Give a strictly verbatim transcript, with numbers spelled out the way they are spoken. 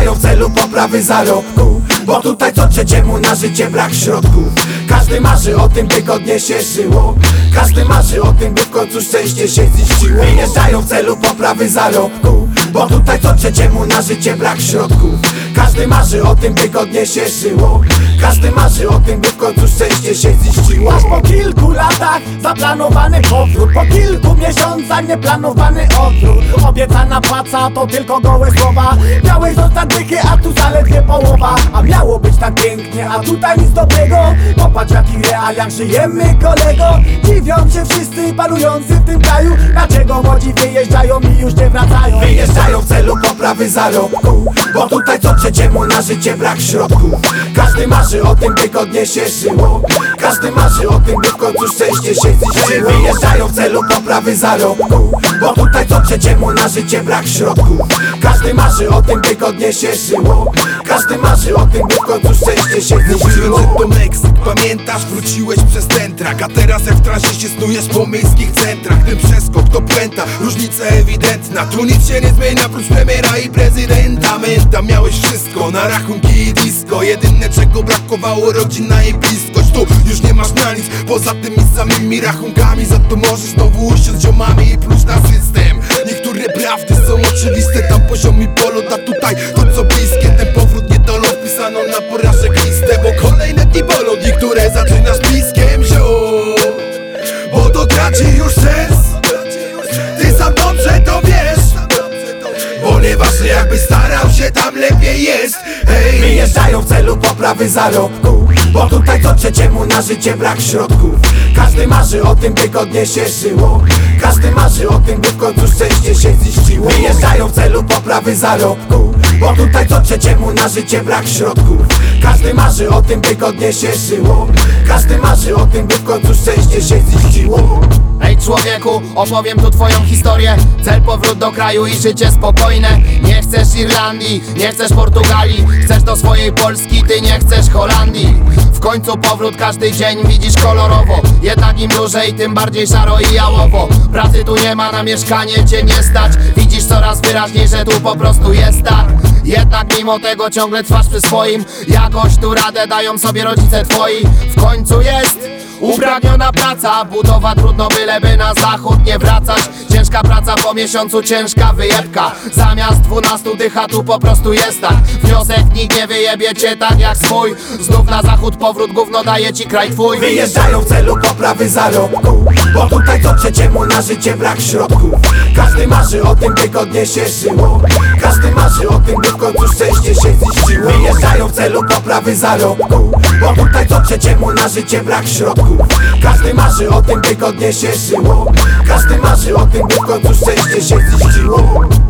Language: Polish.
Wyjeżdżają w celu poprawy zarobku, bo tutaj co trzeciemu na życie brak środków. Każdy marzy o tym, by godnie się żyło. Każdy marzy o tym, by w końcu szczęście się ziściło. Wyjeżdżają w celu poprawy zarobku, bo tutaj co trzeciemu na życie brak środków. Każdy marzy o tym, by godnie się żyło. Każdy marzy o tym, by w końcu szczęście się ziściło. Aż po kilku latach zaplanowany powrót, po kilku miesiącach nieplanowany odwrót. Obiecana płaca to tylko gołe słowa. Miałeś zostać dychy, a tu zaledwie połowa. A miało być tak pięknie, a tutaj nic dobrego. Popatrz w jakich realiach żyjemy, kolego. Dziwią się wszyscy panujący w tym kraju. Dlaczego młodzi wyjeżdżają i już nie wracają? Wyjeżdżają w celu poprawy zarobku, bo tutaj co trzeciemu na życie brak środków. Każdy marzy o tym, by godnie się żyło. Każdy marzy o tym, by w końcu szczęście się ziściło. Wyjeżdżają w celu poprawy zarobku, bo tutaj co trzeciemu na życie brak środków. Każdy marzy o tym, by godnie się żyło. Każdy marzy o tym, by w końcu szczęście się ziściło. To Meksyk, pamiętasz? Wróciłeś przez ten trak, a teraz jak w transie się snujesz po miejskich centrach. Ten przeskok to puenta, różnica ewidentna. Tu nic się nie zmienia, prócz premiera i prezydenta. Menta, miałeś wszystko, na rachunki i disco. Jedyne czego brakowało, rodzina i bliskość. Tu już nie masz na nic, poza tymi samymi rachunkami. Za to możesz znowu usiąść z ziomami i pluć na system. Niektóre prawdy są oczywiste, tam poziom i polot, a tutaj to co bliskie. Ten powrót nie do lot, pisano na porażek listę. Bo kolejne dni bolą, niektóre zaczynasz bliskiem, zio. Bo to traci już sens, ty sam dobrze to wiesz. Bo nieważne jakby starał się, tam lepiej jest. Hej. Wyjeżdżają w celu poprawy zarobku, bo tutaj co trzeciemu na życie brak środków. Każdy marzy o tym, by godnie się żyło. Każdy marzy o tym, by w końcu szczęście się ziściło. Wyjeżdżają w celu poprawy zarobku, bo tutaj co trzeciemu na życie brak środków. Każdy marzy o tym, by godnie się żyło. Każdy marzy o tym, by w końcu szczęście się ziściło. Ej człowieku, opowiem tu twoją historię. Cel powrót do kraju i życie spokojne. Nie chcesz Irlandii, nie chcesz Portugalii. Chcesz do swojej Polski, ty nie chcesz Holandii. W końcu powrót każdy dzień widzisz kolorowo. Jednak im dłużej, tym bardziej szaro i jałowo. Pracy tu nie ma, na mieszkanie cię nie stać. Widzisz coraz wyraźniej, że tu po prostu jest tak. Jednak mimo tego ciągle trwasz przy swoim. Jakoś tu radę dają sobie rodzice twoi. W końcu jest upragniona praca, budowa trudno byleby na zachód nie wracać. Ciężka praca po miesiącu, ciężka wyjebka. Zamiast dwunastu dycha tu po prostu jest tak. Wniosek, nikt nie wyjebie cię tak jak swój. Znów na zachód powrót, gówno daje ci kraj twój. Wyjeżdżają w celu poprawy zarobku, bo tutaj co trzeciemu na życie brak środków. Każdy marzy o tym, by godnie się żyło. Każdy marzy o tym, by w końcu szczęście się ziściło. Wyjeżdżają w celu poprawy zarobku, bo tutaj co trzeciemu na życie brak środków. Każdy marzy o tym, by godnie się żyło. Każdy marzy o tym, by w końcu szczęście się ziściło.